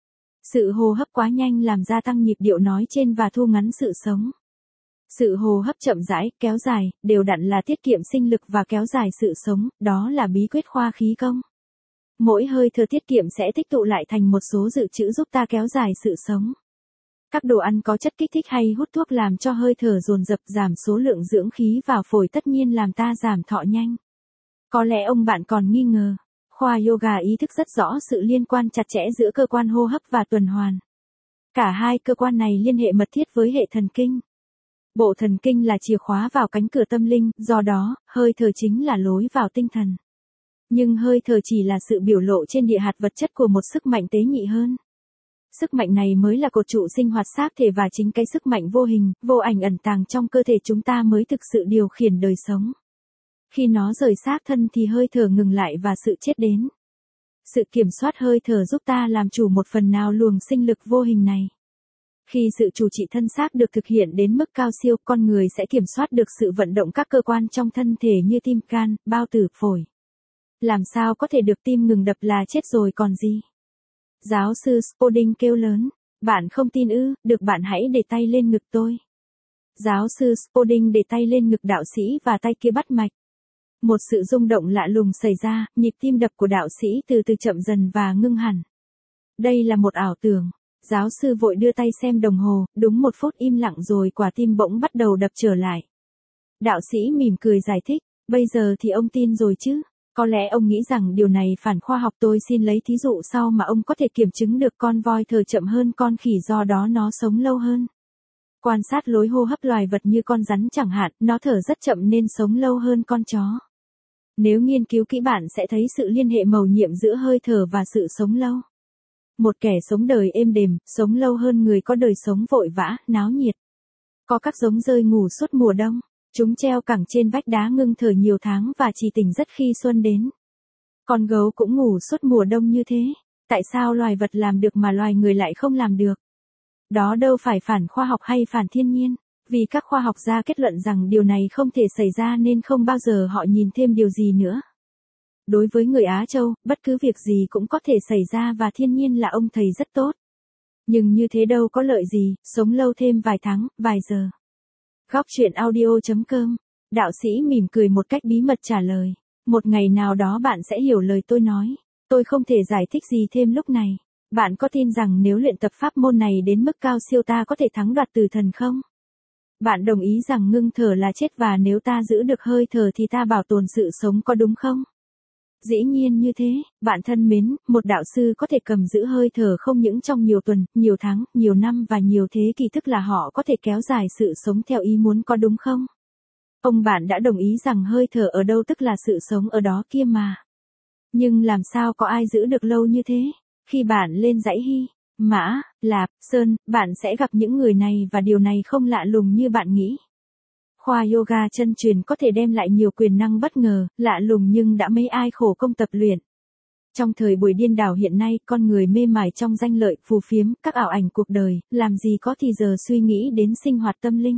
Sự hô hấp quá nhanh làm gia tăng nhịp điệu nói trên và thu ngắn sự sống. Sự hô hấp chậm rãi, kéo dài, đều đặn là tiết kiệm sinh lực và kéo dài sự sống, đó là bí quyết khoa khí công. Mỗi hơi thở tiết kiệm sẽ tích tụ lại thành một số dự trữ giúp ta kéo dài sự sống. Các đồ ăn có chất kích thích hay hút thuốc làm cho hơi thở dồn dập giảm số lượng dưỡng khí vào phổi tất nhiên làm ta giảm thọ nhanh. Có lẽ ông bạn còn nghi ngờ. Khoa yoga ý thức rất rõ sự liên quan chặt chẽ giữa cơ quan hô hấp và tuần hoàn. Cả hai cơ quan này liên hệ mật thiết với hệ thần kinh. Bộ thần kinh là chìa khóa vào cánh cửa tâm linh, do đó, hơi thở chính là lối vào tinh thần. Nhưng hơi thở chỉ là sự biểu lộ trên địa hạt vật chất của một sức mạnh tế nhị hơn. Sức mạnh này mới là cột trụ sinh hoạt xác thể và chính cái sức mạnh vô hình, vô ảnh ẩn tàng trong cơ thể chúng ta mới thực sự điều khiển đời sống. Khi nó rời xác thân thì hơi thở ngừng lại và sự chết đến. Sự kiểm soát hơi thở giúp ta làm chủ một phần nào luồng sinh lực vô hình này. Khi sự chủ trị thân xác được thực hiện đến mức cao siêu, con người sẽ kiểm soát được sự vận động các cơ quan trong thân thể như tim, gan, bao tử, phổi. Làm sao có thể được tim ngừng đập là chết rồi còn gì? Giáo sư Spoding kêu lớn. Bạn không tin ư? Được, bạn hãy để tay lên ngực tôi. Giáo sư Spoding để tay lên ngực đạo sĩ và tay kia bắt mạch. Một sự rung động lạ lùng xảy ra, nhịp tim đập của đạo sĩ từ từ chậm dần và ngưng hẳn. Đây là một ảo tưởng. Giáo sư vội đưa tay xem đồng hồ, đúng 1 phút im lặng rồi quả tim bỗng bắt đầu đập trở lại. Đạo sĩ mỉm cười giải thích, bây giờ thì ông tin rồi chứ? Có lẽ ông nghĩ rằng điều này phản khoa học, tôi xin lấy thí dụ sau mà ông có thể kiểm chứng được. Con voi thở chậm hơn con khỉ do đó nó sống lâu hơn. Quan sát lối hô hấp loài vật như con rắn chẳng hạn, nó thở rất chậm nên sống lâu hơn con chó. Nếu nghiên cứu kỹ bạn sẽ thấy sự liên hệ mầu nhiệm giữa hơi thở và sự sống lâu. Một kẻ sống đời êm đềm, sống lâu hơn người có đời sống vội vã, náo nhiệt. Có các giống dơi ngủ suốt mùa đông. Chúng treo cẳng trên vách đá ngưng thở nhiều tháng và chỉ tỉnh giấc khi xuân đến. Con gấu cũng ngủ suốt mùa đông như thế. Tại sao loài vật làm được mà loài người lại không làm được? Đó đâu phải phản khoa học hay phản thiên nhiên. Vì các khoa học gia kết luận rằng điều này không thể xảy ra nên không bao giờ họ nhìn thêm điều gì nữa. Đối với người Á Châu, bất cứ việc gì cũng có thể xảy ra và thiên nhiên là ông thầy rất tốt. Nhưng như thế đâu có lợi gì, sống lâu thêm vài tháng, vài giờ. Góc truyện audio.com. Đạo sĩ mỉm cười một cách bí mật trả lời. Một ngày nào đó bạn sẽ hiểu lời tôi nói. Tôi không thể giải thích gì thêm lúc này. Bạn có tin rằng nếu luyện tập pháp môn này đến mức cao siêu ta có thể thắng đoạt tử thần không? Bạn đồng ý rằng ngưng thở là chết và nếu ta giữ được hơi thở thì ta bảo tồn sự sống có đúng không? Dĩ nhiên như thế, bạn thân mến, một đạo sư có thể cầm giữ hơi thở không những trong nhiều tuần, nhiều tháng, nhiều năm và nhiều thế kỷ, tức là họ có thể kéo dài sự sống theo ý muốn có đúng không? Ông bạn đã đồng ý rằng hơi thở ở đâu tức là sự sống ở đó kia mà. Nhưng làm sao có ai giữ được lâu như thế? Khi bạn lên dãy Hy, Mã, Lạp, Sơn, bạn sẽ gặp những người này và điều này không lạ lùng như bạn nghĩ. Khoa yoga chân truyền có thể đem lại nhiều quyền năng bất ngờ, lạ lùng nhưng đã mấy ai khổ công tập luyện. Trong thời buổi điên đảo hiện nay, con người mê mải trong danh lợi, phù phiếm, các ảo ảnh cuộc đời, làm gì có thì giờ suy nghĩ đến sinh hoạt tâm linh.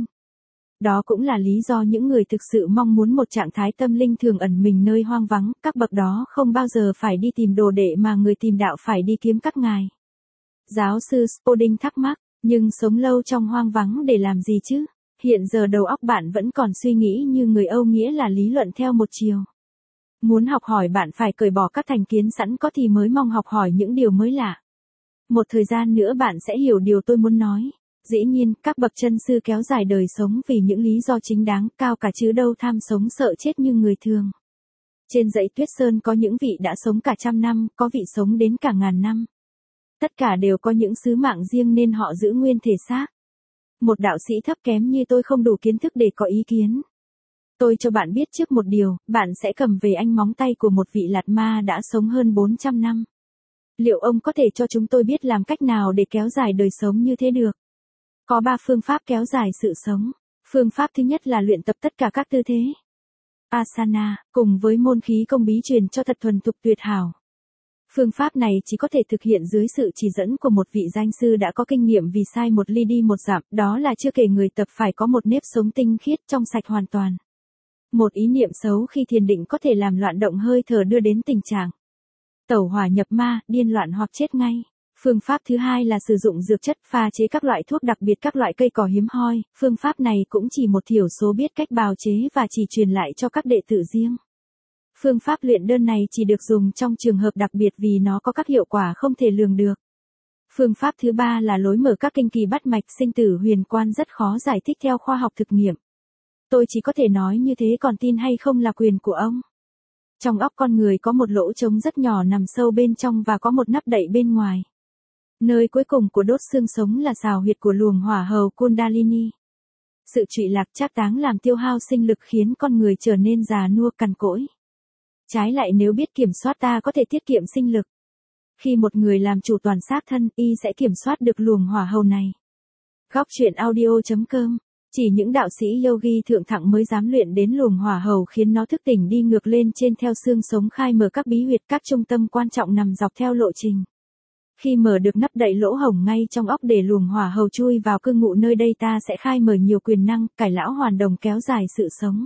Đó cũng là lý do những người thực sự mong muốn một trạng thái tâm linh thường ẩn mình nơi hoang vắng, các bậc đó không bao giờ phải đi tìm đồ đệ mà người tìm đạo phải đi kiếm các ngài. Giáo sư Spoding thắc mắc, nhưng sống lâu trong hoang vắng để làm gì chứ? Hiện giờ đầu óc bạn vẫn còn suy nghĩ như người Âu, nghĩa là lý luận theo một chiều. Muốn học hỏi bạn phải cởi bỏ các thành kiến sẵn có thì mới mong học hỏi những điều mới lạ. Một thời gian nữa bạn sẽ hiểu điều tôi muốn nói. Dĩ nhiên, các bậc chân sư kéo dài đời sống vì những lý do chính đáng, cao cả chứ đâu tham sống sợ chết như người thường. Trên dãy Tuyết Sơn có những vị đã sống cả 100 năm, có vị sống đến cả 1000 năm. Tất cả đều có những sứ mạng riêng nên họ giữ nguyên thể xác. Một đạo sĩ thấp kém như tôi không đủ kiến thức để có ý kiến. Tôi cho bạn biết trước một điều, bạn sẽ cầm về anh móng tay của một vị Lạt Ma đã sống hơn 400 năm. Liệu ông có thể cho chúng tôi biết làm cách nào để kéo dài đời sống như thế được? Có 3 phương pháp kéo dài sự sống. Phương pháp thứ nhất là luyện tập tất cả các tư thế Asana, cùng với môn khí công bí truyền cho thật thuần thục tuyệt hảo. Phương pháp này chỉ có thể thực hiện dưới sự chỉ dẫn của một vị danh sư đã có kinh nghiệm, vì sai một ly đi một dặm, đó là chưa kể người tập phải có một nếp sống tinh khiết trong sạch hoàn toàn. Một ý niệm xấu khi thiền định có thể làm loạn động hơi thở, đưa đến tình trạng tẩu hỏa nhập ma, điên loạn hoặc chết ngay. Phương pháp thứ hai là sử dụng dược chất pha chế các loại thuốc, đặc biệt các loại cây cỏ hiếm hoi. Phương pháp này cũng chỉ một thiểu số biết cách bào chế và chỉ truyền lại cho các đệ tử riêng. Phương pháp luyện đơn này chỉ được dùng trong trường hợp đặc biệt vì nó có các hiệu quả không thể lường được. Phương pháp thứ ba là lối mở các kinh kỳ bát mạch sinh tử huyền quan, rất khó giải thích theo khoa học thực nghiệm. Tôi chỉ có thể nói như thế, còn tin hay không là quyền của ông. Trong óc con người có một lỗ trống rất nhỏ nằm sâu bên trong và có một nắp đậy bên ngoài. Nơi cuối cùng của đốt xương sống là xào huyệt của luồng hỏa hầu Kundalini. Sự trụy lạc trác táng làm tiêu hao sinh lực khiến con người trở nên già nua cằn cỗi. Trái lại, nếu biết kiểm soát ta có thể tiết kiệm sinh lực. Khi một người làm chủ toàn xác thân, y sẽ kiểm soát được luồng hỏa hầu này. Góc truyện audio.com. Chỉ những đạo sĩ yogi thượng thặng mới dám luyện đến luồng hỏa hầu, khiến nó thức tỉnh đi ngược lên trên theo xương sống, khai mở các bí huyệt, các trung tâm quan trọng nằm dọc theo lộ trình. Khi mở được nắp đậy lỗ hổng ngay trong óc để luồng hỏa hầu chui vào cư ngụ nơi đây, ta sẽ khai mở nhiều quyền năng, cải lão hoàn đồng, kéo dài sự sống.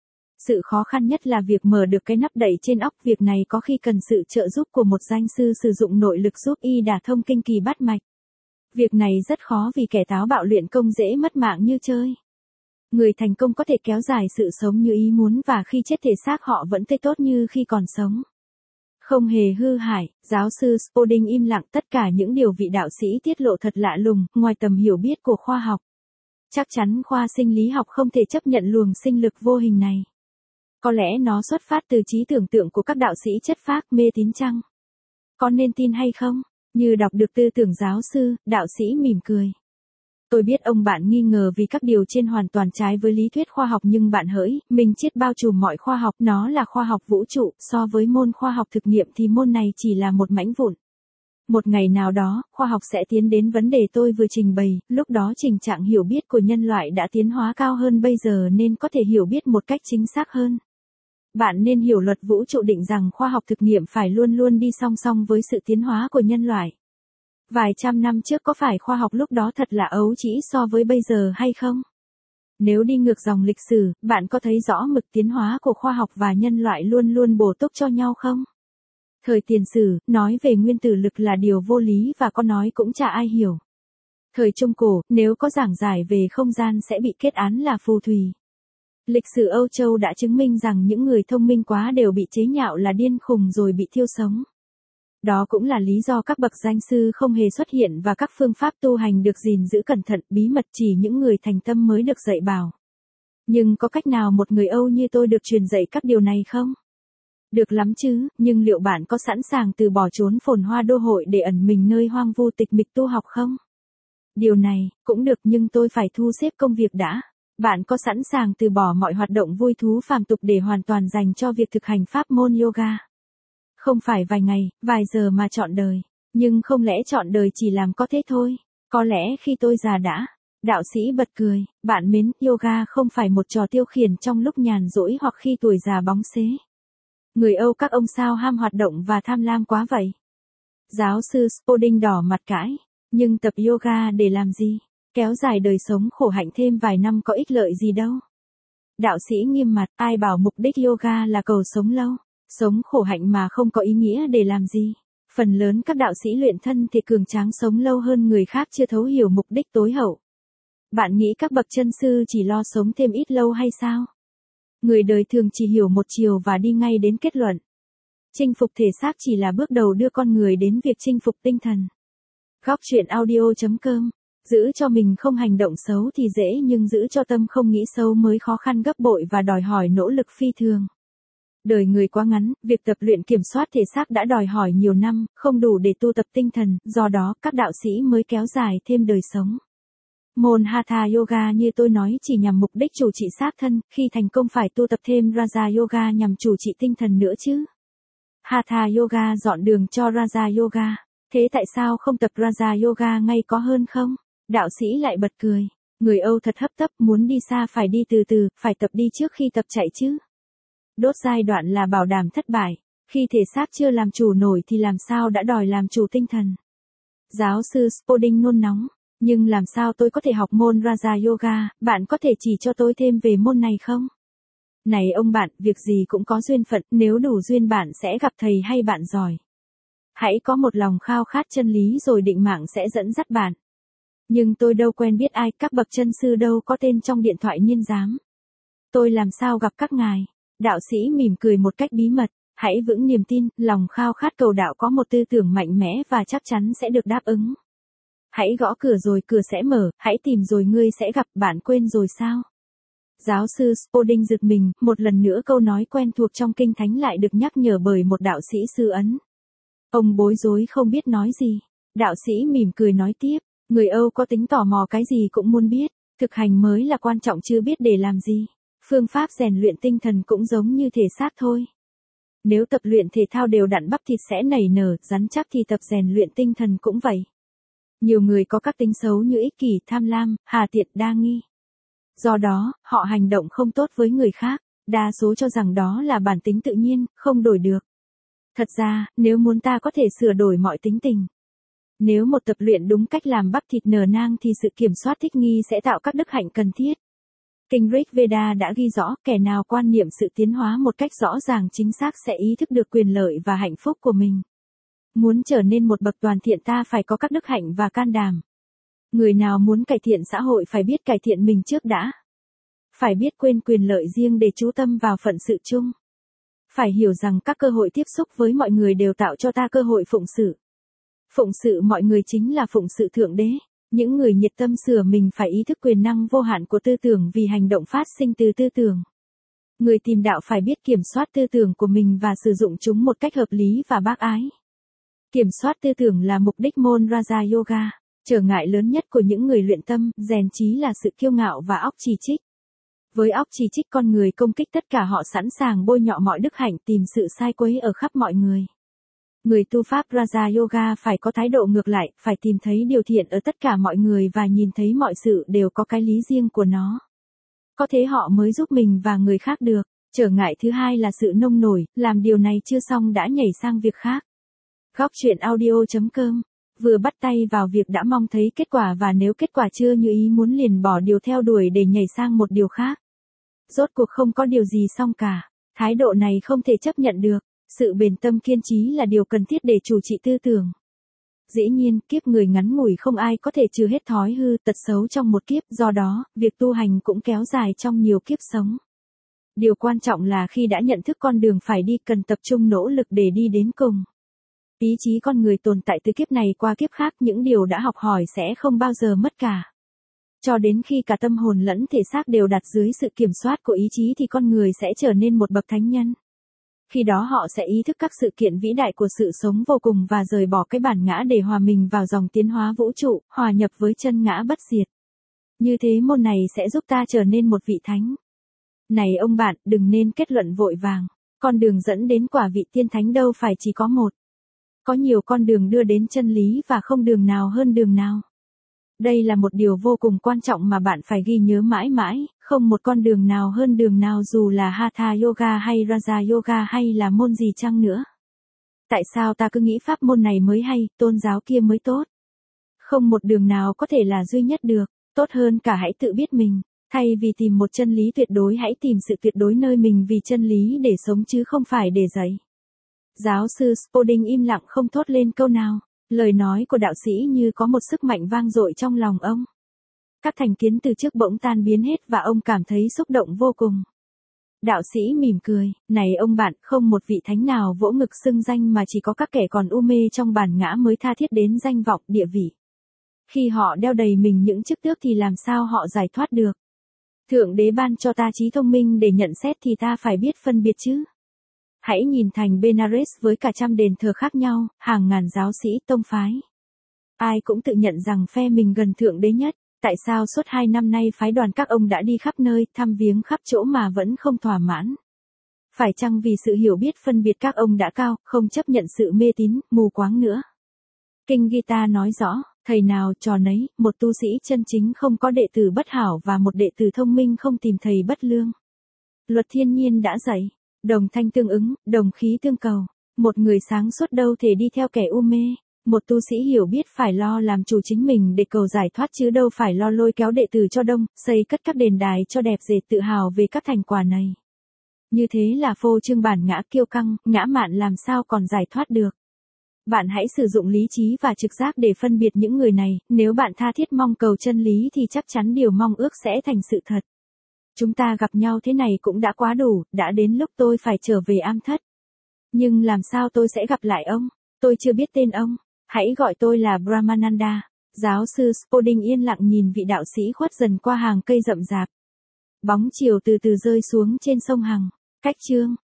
Sự khó khăn nhất là việc mở được cái nắp đậy trên óc, việc này có khi cần sự trợ giúp của một danh sư sử dụng nội lực giúp y đả thông kinh kỳ bát mạch. Việc này rất khó vì kẻ táo bạo luyện công dễ mất mạng như chơi. Người thành công có thể kéo dài sự sống như ý muốn, và khi chết thể xác họ vẫn tươi tốt như khi còn sống. Không hề hư hại. Giáo sư Spoding im lặng, tất cả những điều vị đạo sĩ tiết lộ thật lạ lùng, ngoài tầm hiểu biết của khoa học. Chắc chắn khoa sinh lý học không thể chấp nhận luồng sinh lực vô hình này. Có lẽ nó xuất phát từ trí tưởng tượng của các đạo sĩ chất phác, mê tín chăng? Có nên tin hay không? Như đọc được tư tưởng giáo sư, đạo sĩ mỉm cười. Tôi biết ông bạn nghi ngờ vì các điều trên hoàn toàn trái với lý thuyết khoa học, nhưng bạn hỡi, mình triết bao trùm mọi khoa học, nó là khoa học vũ trụ, so với môn khoa học thực nghiệm thì môn này chỉ là một mảnh vụn. Một ngày nào đó, khoa học sẽ tiến đến vấn đề tôi vừa trình bày, lúc đó trình trạng hiểu biết của nhân loại đã tiến hóa cao hơn bây giờ nên có thể hiểu biết một cách chính xác hơn. Bạn nên hiểu luật vũ trụ định rằng khoa học thực nghiệm phải luôn luôn đi song song với sự tiến hóa của nhân loại. Vài trăm năm trước có phải khoa học lúc đó thật là ấu trĩ so với bây giờ hay không? Nếu đi ngược dòng lịch sử, bạn có thấy rõ mực tiến hóa của khoa học và nhân loại luôn luôn bổ túc cho nhau không? Thời tiền sử, nói về nguyên tử lực là điều vô lý và có nói cũng chả ai hiểu. Thời Trung Cổ, nếu có giảng giải về không gian sẽ bị kết án là phù thủy. Lịch sử Âu Châu đã chứng minh rằng những người thông minh quá đều bị chế nhạo là điên khùng rồi bị thiêu sống. Đó cũng là lý do các bậc danh sư không hề xuất hiện và các phương pháp tu hành được gìn giữ cẩn thận, bí mật, chỉ những người thành tâm mới được dạy bảo. Nhưng có cách nào một người Âu như tôi được truyền dạy các điều này không? Được lắm chứ, nhưng liệu bạn có sẵn sàng từ bỏ chốn phồn hoa đô hội để ẩn mình nơi hoang vu tịch mịch tu học không? Điều này, cũng được, nhưng tôi phải thu xếp công việc đã. Bạn có sẵn sàng từ bỏ mọi hoạt động vui thú phàm tục để hoàn toàn dành cho việc thực hành pháp môn yoga? Không phải vài ngày, vài giờ mà trọn đời. Nhưng không lẽ trọn đời chỉ làm có thế thôi? Có lẽ khi tôi già đã. Đạo sĩ bật cười, bạn mến, yoga không phải một trò tiêu khiển trong lúc nhàn rỗi hoặc khi tuổi già bóng xế. Người Âu các ông sao ham hoạt động và tham lam quá vậy? Giáo sư Spoding đỏ mặt cãi. Nhưng tập yoga để làm gì? Kéo dài đời sống khổ hạnh thêm vài năm có ích lợi gì đâu. Đạo sĩ nghiêm mặt, ai bảo mục đích yoga là cầu sống lâu, sống khổ hạnh mà không có ý nghĩa để làm gì. Phần lớn các đạo sĩ luyện thân thì cường tráng sống lâu hơn người khác chưa thấu hiểu mục đích tối hậu. Bạn nghĩ các bậc chân sư chỉ lo sống thêm ít lâu hay sao? Người đời thường chỉ hiểu một chiều và đi ngay đến kết luận. Chinh phục thể xác chỉ là bước đầu đưa con người đến việc chinh phục tinh thần. Góc truyện audio.com. Giữ cho mình không hành động xấu thì dễ nhưng giữ cho tâm không nghĩ xấu mới khó khăn gấp bội và đòi hỏi nỗ lực phi thường. Đời người quá ngắn, việc tập luyện kiểm soát thể xác đã đòi hỏi nhiều năm, không đủ để tu tập tinh thần, do đó các đạo sĩ mới kéo dài thêm đời sống. Môn Hatha Yoga như tôi nói chỉ nhằm mục đích chủ trị xác thân, khi thành công phải tu tập thêm Raja Yoga nhằm chủ trị tinh thần nữa chứ. Hatha Yoga dọn đường cho Raja Yoga, thế tại sao không tập Raja Yoga ngay có hơn không? Đạo sĩ lại bật cười, người Âu thật hấp tấp, muốn đi xa phải đi từ từ, phải tập đi trước khi tập chạy chứ. Đốt giai đoạn là bảo đảm thất bại, khi thể xác chưa làm chủ nổi thì làm sao đã đòi làm chủ tinh thần. Giáo sư Spoding nôn nóng, nhưng làm sao tôi có thể học môn Raja Yoga, bạn có thể chỉ cho tôi thêm về môn này không? Này ông bạn, việc gì cũng có duyên phận, nếu đủ duyên bạn sẽ gặp thầy hay bạn giỏi. Hãy có một lòng khao khát chân lý rồi định mạng sẽ dẫn dắt bạn. Nhưng tôi đâu quen biết ai, các bậc chân sư đâu có tên trong điện thoại niên giám. Tôi làm sao gặp các ngài? Đạo sĩ mỉm cười một cách bí mật, hãy vững niềm tin, lòng khao khát cầu đạo có một tư tưởng mạnh mẽ và chắc chắn sẽ được đáp ứng. Hãy gõ cửa rồi cửa sẽ mở, hãy tìm rồi ngươi sẽ gặp, bạn quên rồi sao? Giáo sư Spoding giật mình, một lần nữa câu nói quen thuộc trong kinh thánh lại được nhắc nhở bởi một đạo sĩ xứ Ấn. Ông bối rối không biết nói gì. Đạo sĩ mỉm cười nói tiếp, người Âu có tính tò mò cái gì cũng muốn biết, thực hành mới là quan trọng chứ biết để làm gì. Phương pháp rèn luyện tinh thần cũng giống như thể xác thôi. Nếu tập luyện thể thao đều đặn bắp thịt sẽ nảy nở, rắn chắc thì tập rèn luyện tinh thần cũng vậy. Nhiều người có các tính xấu như ích kỷ, tham lam, hà tiện, đa nghi. Do đó, họ hành động không tốt với người khác, đa số cho rằng đó là bản tính tự nhiên, không đổi được. Thật ra, nếu muốn ta có thể sửa đổi mọi tính tình. Nếu một tập luyện đúng cách làm bắp thịt nở nang thì sự kiểm soát thích nghi sẽ tạo các đức hạnh cần thiết. Kinh Rig Veda đã ghi rõ, kẻ nào quan niệm sự tiến hóa một cách rõ ràng chính xác sẽ ý thức được quyền lợi và hạnh phúc của mình. Muốn trở nên một bậc toàn thiện ta phải có các đức hạnh và can đảm. Người nào muốn cải thiện xã hội phải biết cải thiện mình trước đã. Phải biết quên quyền lợi riêng để chú tâm vào phận sự chung. Phải hiểu rằng các cơ hội tiếp xúc với mọi người đều tạo cho ta cơ hội phụng sự. Phụng sự mọi người chính là phụng sự Thượng Đế. Những người nhiệt tâm sửa mình phải ý thức quyền năng vô hạn của tư tưởng vì hành động phát sinh từ tư tưởng. Người tìm đạo phải biết kiểm soát tư tưởng của mình và sử dụng chúng một cách hợp lý và bác ái. Kiểm soát tư tưởng là mục đích môn Raja Yoga. Trở ngại lớn nhất của những người luyện tâm, rèn trí là sự kiêu ngạo và óc chỉ trích. Với óc chỉ trích con người công kích tất cả họ sẵn sàng bôi nhọ mọi đức hạnh tìm sự sai quấy ở khắp mọi người. Người tu pháp Raja Yoga phải có thái độ ngược lại, phải tìm thấy điều thiện ở tất cả mọi người và nhìn thấy mọi sự đều có cái lý riêng của nó. Có thế họ mới giúp mình và người khác được. Trở ngại thứ hai là sự nông nổi, làm điều này chưa xong đã nhảy sang việc khác. Góc truyện audio.com. Vừa bắt tay vào việc đã mong thấy kết quả và nếu kết quả chưa như ý muốn liền bỏ điều theo đuổi để nhảy sang một điều khác. Rốt cuộc không có điều gì xong cả. Thái độ này không thể chấp nhận được. Sự bền tâm kiên trì là điều cần thiết để chủ trị tư tưởng. Dĩ nhiên, kiếp người ngắn ngủi không ai có thể trừ hết thói hư tật xấu trong một kiếp, do đó, việc tu hành cũng kéo dài trong nhiều kiếp sống. Điều quan trọng là khi đã nhận thức con đường phải đi cần tập trung nỗ lực để đi đến cùng. Ý chí con người tồn tại từ kiếp này qua kiếp khác, những điều đã học hỏi sẽ không bao giờ mất cả. Cho đến khi cả tâm hồn lẫn thể xác đều đặt dưới sự kiểm soát của ý chí thì con người sẽ trở nên một bậc thánh nhân. Khi đó họ sẽ ý thức các sự kiện vĩ đại của sự sống vô cùng và rời bỏ cái bản ngã để hòa mình vào dòng tiến hóa vũ trụ, hòa nhập với chân ngã bất diệt. Như thế môn này sẽ giúp ta trở nên một vị thánh. Này ông bạn, đừng nên kết luận vội vàng. Con đường dẫn đến quả vị tiên thánh đâu phải chỉ có một. Có nhiều con đường đưa đến chân lý và không đường nào hơn đường nào. Đây là một điều vô cùng quan trọng mà bạn phải ghi nhớ mãi mãi, không một con đường nào hơn đường nào dù là Hatha Yoga hay Raja Yoga hay là môn gì chăng nữa. Tại sao ta cứ nghĩ pháp môn này mới hay, tôn giáo kia mới tốt? Không một đường nào có thể là duy nhất được, tốt hơn cả hãy tự biết mình. Thay vì tìm một chân lý tuyệt đối hãy tìm sự tuyệt đối nơi mình vì chân lý để sống chứ không phải để dạy. Giáo sư Spalding im lặng không thốt lên câu nào. Lời nói của đạo sĩ như có một sức mạnh vang dội trong lòng ông. Các thành kiến từ trước bỗng tan biến hết và ông cảm thấy xúc động vô cùng. Đạo sĩ mỉm cười, này ông bạn, không một vị thánh nào vỗ ngực xưng danh mà chỉ có các kẻ còn u mê trong bản ngã mới tha thiết đến danh vọng địa vị. Khi họ đeo đầy mình những chức tước thì làm sao họ giải thoát được? Thượng đế ban cho ta trí thông minh để nhận xét thì ta phải biết phân biệt chứ. Hãy nhìn thành Benares với cả trăm đền thờ khác nhau, hàng ngàn giáo sĩ tông phái. Ai cũng tự nhận rằng phe mình gần thượng đế nhất. Tại sao suốt 2 năm nay phái đoàn các ông đã đi khắp nơi, thăm viếng khắp chỗ mà vẫn không thỏa mãn? Phải chăng vì sự hiểu biết phân biệt các ông đã cao, không chấp nhận sự mê tín, mù quáng nữa? Kinh Gita nói rõ, thầy nào trò nấy, một tu sĩ chân chính không có đệ tử bất hảo và một đệ tử thông minh không tìm thầy bất lương. Luật thiên nhiên đã dạy, đồng thanh tương ứng, đồng khí tương cầu. Một người sáng suốt đâu thể đi theo kẻ u mê. Một tu sĩ hiểu biết phải lo làm chủ chính mình để cầu giải thoát chứ đâu phải lo lôi kéo đệ tử cho đông, xây cất các đền đài cho đẹp dệt tự hào về các thành quả này. Như thế là phô trương bản ngã kiêu căng, ngã mạn làm sao còn giải thoát được. Bạn hãy sử dụng lý trí và trực giác để phân biệt những người này, nếu bạn tha thiết mong cầu chân lý thì chắc chắn điều mong ước sẽ thành sự thật. Chúng ta gặp nhau thế này cũng đã quá đủ, đã đến lúc tôi phải trở về am thất. Nhưng làm sao tôi sẽ gặp lại ông? Tôi chưa biết tên ông. Hãy gọi tôi là Brahmananda. Giáo sư Spalding yên lặng nhìn vị đạo sĩ khuất dần qua hàng cây rậm rạp. Bóng chiều từ từ rơi xuống trên sông Hằng. Cách chương